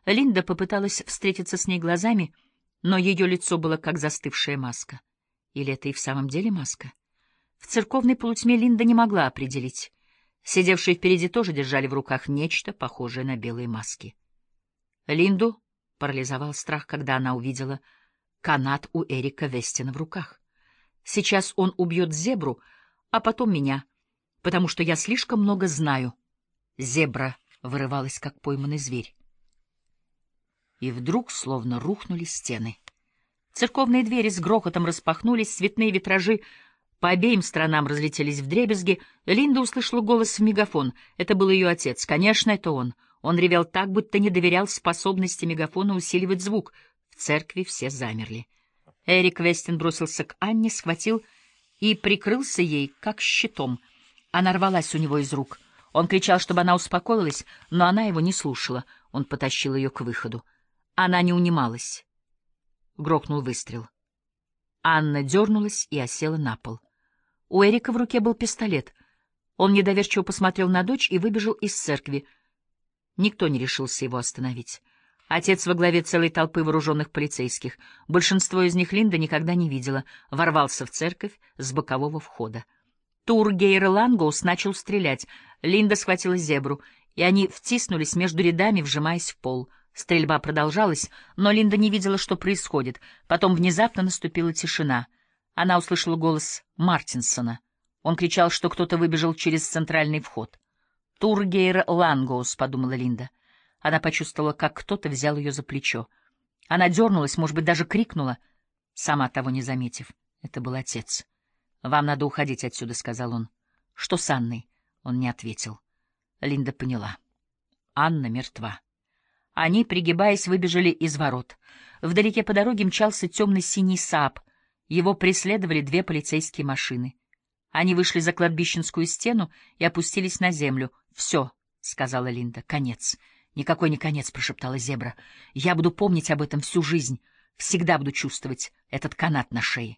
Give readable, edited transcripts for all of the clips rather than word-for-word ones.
Линда попыталась встретиться с ней глазами, но ее лицо было как застывшая маска. Или это и в самом деле маска? В церковной полутьме Линда не могла определить. Сидевшие впереди тоже держали в руках нечто, похожее на белые маски. Линду парализовал страх, когда она увидела канат у Эрика Вестина в руках. «Сейчас он убьет зебру, а потом меня, потому что я слишком много знаю». Зебра вырывалась, как пойманный зверь. И вдруг словно рухнули стены. Церковные двери с грохотом распахнулись, цветные витражи по обеим сторонам разлетелись вдребезги. Линда услышала голос в мегафон. Это был ее отец. Конечно, это он. Он ревел так, будто не доверял способности мегафона усиливать звук. В церкви все замерли. Эрик Вестин бросился к Анне, схватил и прикрылся ей, как щитом. Она рвалась у него из рук. Он кричал, чтобы она успокоилась, но она его не слушала. Он потащил ее к выходу. Она не унималась. Грохнул выстрел. Анна дернулась и осела на пол. У Эрика в руке был пистолет. Он недоверчиво посмотрел на дочь и выбежал из церкви. Никто не решился его остановить. Отец во главе целой толпы вооруженных полицейских, большинство из них Линда никогда не видела, ворвался в церковь с бокового входа. Тургейр Лангоус начал стрелять. Линда схватила зебру, и они втиснулись между рядами, вжимаясь в пол. Стрельба продолжалась, но Линда не видела, что происходит. Потом внезапно наступила тишина. Она услышала голос Мартинсона. Он кричал, что кто-то выбежал через центральный вход. «Тургейр Лангоус», — подумала Линда. Она почувствовала, как кто-то взял ее за плечо. Она дернулась, может быть, даже крикнула, сама того не заметив. Это был отец. «Вам надо уходить отсюда», — сказал он. «Что с Анной?» Он не ответил. Линда поняла. Анна мертва. Они, пригибаясь, выбежали из ворот. Вдалеке по дороге мчался темный синий Saab. Его преследовали две полицейские машины. Они вышли за кладбищенскую стену и опустились на землю. «Все», — сказала Линда, — «конец». «Никакой не конец», — прошептала зебра. «Я буду помнить об этом всю жизнь. Всегда буду чувствовать этот канат на шее».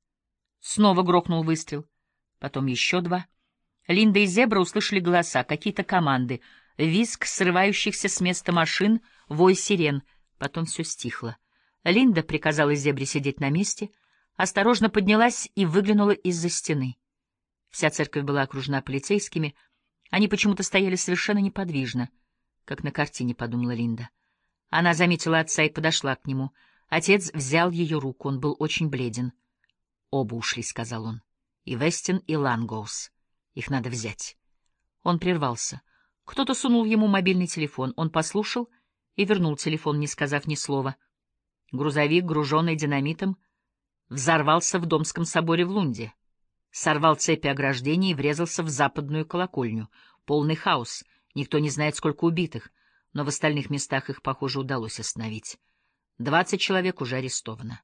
Снова грохнул выстрел. Потом еще два. Линда и зебра услышали голоса, какие-то команды, визг срывающихся с места машин, вой сирен. Потом все стихло. Линда приказала зебре сидеть на месте, осторожно поднялась и выглянула из-за стены. Вся церковь была окружена полицейскими. Они почему-то стояли совершенно неподвижно, как на картине, подумала Линда. Она заметила отца и подошла к нему. Отец взял ее руку, он был очень бледен. «Оба ушли», — сказал он. «И Вестин, и Лангоус. Их надо взять». Он прервался. Кто-то сунул ему мобильный телефон. Он послушал и вернул телефон, не сказав ни слова. Грузовик, груженный динамитом, взорвался в Домском соборе в Лунде. Сорвал цепи ограждений и врезался в западную колокольню. Полный хаос. Никто не знает, сколько убитых, но в остальных местах их, похоже, удалось остановить. 20 человек уже арестовано.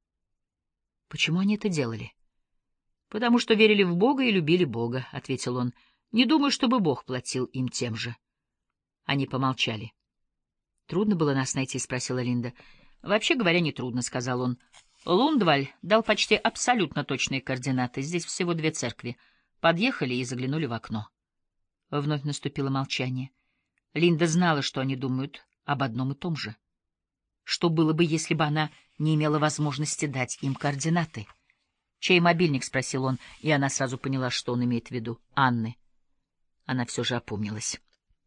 Почему они это делали? Потому что верили в Бога и любили Бога, — ответил он. Не думаю, чтобы Бог платил им тем же. Они помолчали. Трудно было нас найти, — спросила Линда. Вообще говоря, не трудно, — сказал он. Лундваль дал почти абсолютно точные координаты. Здесь всего 2 церкви. Подъехали и заглянули в окно. Вновь наступило молчание. Линда знала, что они думают об одном и том же. Что было бы, если бы она не имела возможности дать им координаты? «Чей мобильник?» — спросил он, и она сразу поняла, что он имеет в виду. «Анны». Она все же опомнилась.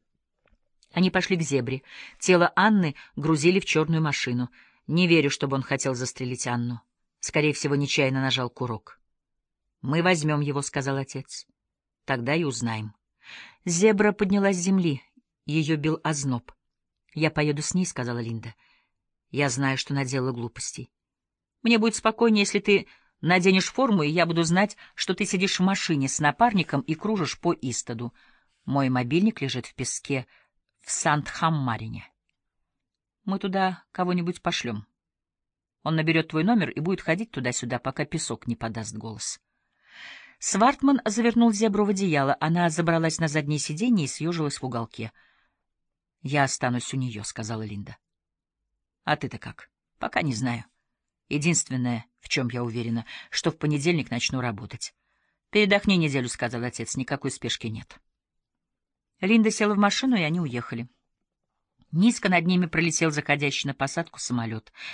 Они пошли к зебре. Тело Анны грузили в черную машину. Не верю, чтобы он хотел застрелить Анну. Скорее всего, нечаянно нажал курок. «Мы возьмем его», — сказал отец. «Тогда и узнаем». Зебра поднялась с земли. Ее бил озноб. «Я поеду с ней», — сказала Линда. «Я знаю, что наделала глупостей. Мне будет спокойнее, если ты наденешь форму, и я буду знать, что ты сидишь в машине с напарником и кружишь по Истаду. Мой мобильник лежит в песке в Сандхаммарине. Мы туда кого-нибудь пошлем. Он наберет твой номер и будет ходить туда-сюда, пока песок не подаст голос». Свартман завернул зебру в одеяло. Она забралась на заднее сиденье и съежилась в уголке. «Я останусь у нее», — сказала Линда. «А ты-то как?» «Пока не знаю. Единственное, в чем я уверена, что в понедельник начну работать». «Передохни неделю», — сказал отец. «Никакой спешки нет». Линда села в машину, и они уехали. Низко над ними пролетел заходящий на посадку самолет.